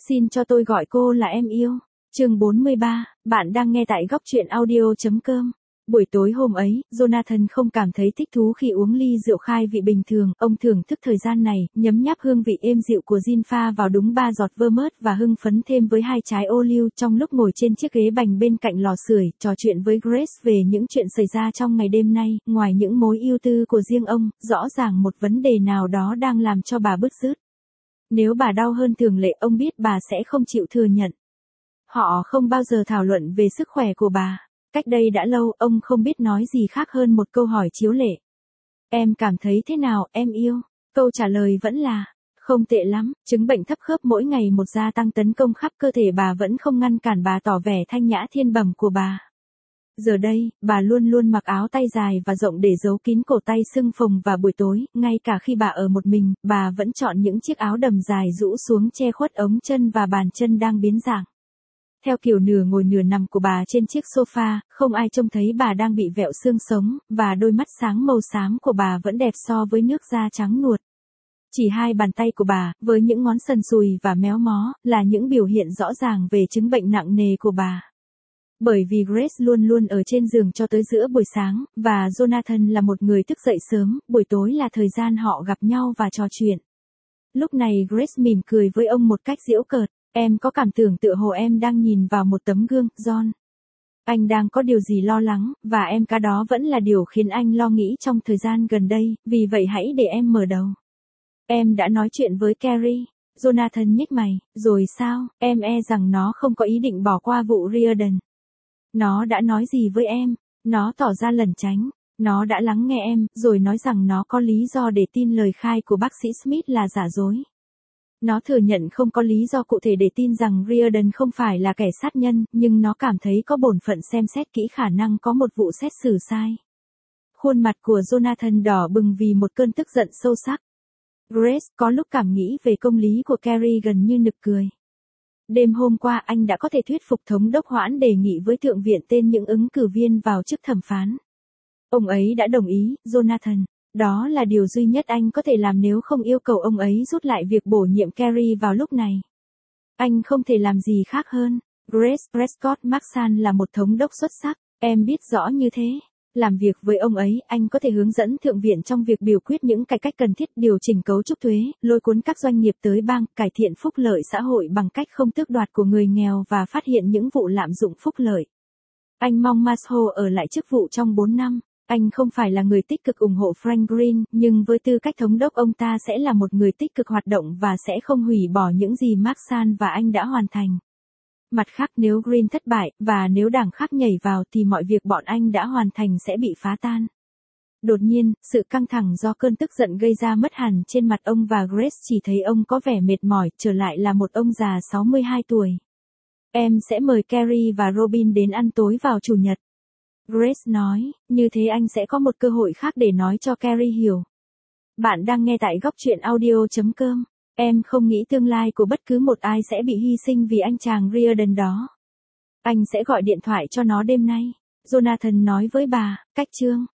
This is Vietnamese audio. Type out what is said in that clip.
Xin cho tôi gọi cô là em yêu. Chương 43, bạn đang nghe tại góc truyện audio.com. Buổi tối hôm ấy, Jonathan không cảm thấy thích thú khi uống ly rượu khai vị bình thường, ông thưởng thức thời gian này, nhấm nháp hương vị êm dịu của gin pha vào đúng 3 giọt vermouth và hưng phấn thêm với 2 trái ô liu trong lúc ngồi trên chiếc ghế bành bên cạnh lò sưởi, trò chuyện với Grace về những chuyện xảy ra trong ngày đêm nay, ngoài những mối ưu tư của riêng ông, rõ ràng một vấn đề nào đó đang làm cho bà bứt rứt. Nếu bà đau hơn thường lệ, ông biết bà sẽ không chịu thừa nhận. Họ không bao giờ thảo luận về sức khỏe của bà. Cách đây đã lâu, ông không biết nói gì khác hơn một câu hỏi chiếu lệ. Em cảm thấy thế nào, em yêu? Câu trả lời vẫn là, không tệ lắm. Chứng bệnh thấp khớp mỗi ngày một gia tăng tấn công khắp cơ thể bà vẫn không ngăn cản bà tỏ vẻ thanh nhã thiên bẩm của bà. Giờ đây, bà luôn luôn mặc áo tay dài và rộng để giấu kín cổ tay sưng phồng, và buổi tối, ngay cả khi bà ở một mình, bà vẫn chọn những chiếc áo đầm dài rũ xuống che khuất ống chân và bàn chân đang biến dạng. Theo kiểu nửa ngồi nửa nằm của bà trên chiếc sofa, không ai trông thấy bà đang bị vẹo xương sống, và đôi mắt sáng màu xám của bà vẫn đẹp so với nước da trắng nuột. Chỉ 2 bàn tay của bà, với những ngón sần sùi và méo mó, là những biểu hiện rõ ràng về chứng bệnh nặng nề của bà. Bởi vì Grace luôn luôn ở trên giường cho tới giữa buổi sáng, và Jonathan là một người thức dậy sớm, buổi tối là thời gian họ gặp nhau và trò chuyện. Lúc này Grace mỉm cười với ông một cách giễu cợt. Em có cảm tưởng tựa hồ em đang nhìn vào một tấm gương, John. Anh đang có điều gì lo lắng, và em cá đó vẫn là điều khiến anh lo nghĩ trong thời gian gần đây, vì vậy hãy để em mở đầu. Em đã nói chuyện với Carrie. Jonathan nhếch mày, rồi sao, em rằng nó không có ý định bỏ qua vụ Riordan. Nó đã nói gì với em? Nó tỏ ra lẩn tránh. Nó đã lắng nghe em, rồi nói rằng nó có lý do để tin lời khai của bác sĩ Smith là giả dối. Nó thừa nhận không có lý do cụ thể để tin rằng Riordan không phải là kẻ sát nhân, nhưng nó cảm thấy có bổn phận xem xét kỹ khả năng có một vụ xét xử sai. Khuôn mặt của Jonathan đỏ bừng vì một cơn tức giận sâu sắc. Grace có lúc cảm nghĩ về công lý của Carrie gần như nực cười. Đêm hôm qua anh đã có thể thuyết phục thống đốc hoãn đề nghị với thượng viện tên những ứng cử viên vào chức thẩm phán. Ông ấy đã đồng ý, Jonathan. Đó là điều duy nhất anh có thể làm nếu không yêu cầu ông ấy rút lại việc bổ nhiệm Carrie vào lúc này. Anh không thể làm gì khác hơn. Grace Prescott Maxan là một thống đốc xuất sắc, em biết rõ như thế. Làm việc với ông ấy, anh có thể hướng dẫn thượng viện trong việc biểu quyết những cải cách cần thiết, điều chỉnh cấu trúc thuế, lôi cuốn các doanh nghiệp tới bang, cải thiện phúc lợi xã hội bằng cách không tước đoạt của người nghèo và phát hiện những vụ lạm dụng phúc lợi. Anh mong Masho ở lại chức vụ trong 4 năm. Anh không phải là người tích cực ủng hộ Frank Green, nhưng với tư cách thống đốc ông ta sẽ là một người tích cực hoạt động và sẽ không hủy bỏ những gì Maxan và anh đã hoàn thành. Mặt khác, nếu Green thất bại, và nếu đảng khác nhảy vào thì mọi việc bọn anh đã hoàn thành sẽ bị phá tan. Đột nhiên, sự căng thẳng do cơn tức giận gây ra mất hẳn trên mặt ông, và Grace chỉ thấy ông có vẻ mệt mỏi, trở lại là một ông già 62 tuổi. Em sẽ mời Carrie và Robin đến ăn tối vào Chủ nhật. Grace nói, như thế anh sẽ có một cơ hội khác để nói cho Carrie hiểu. Bạn đang nghe tại góc truyện audio.com. Em không nghĩ tương lai của bất cứ một ai sẽ bị hy sinh vì anh chàng Riordan đó. Anh sẽ gọi điện thoại cho nó đêm nay. Jonathan nói với bà, cách chương.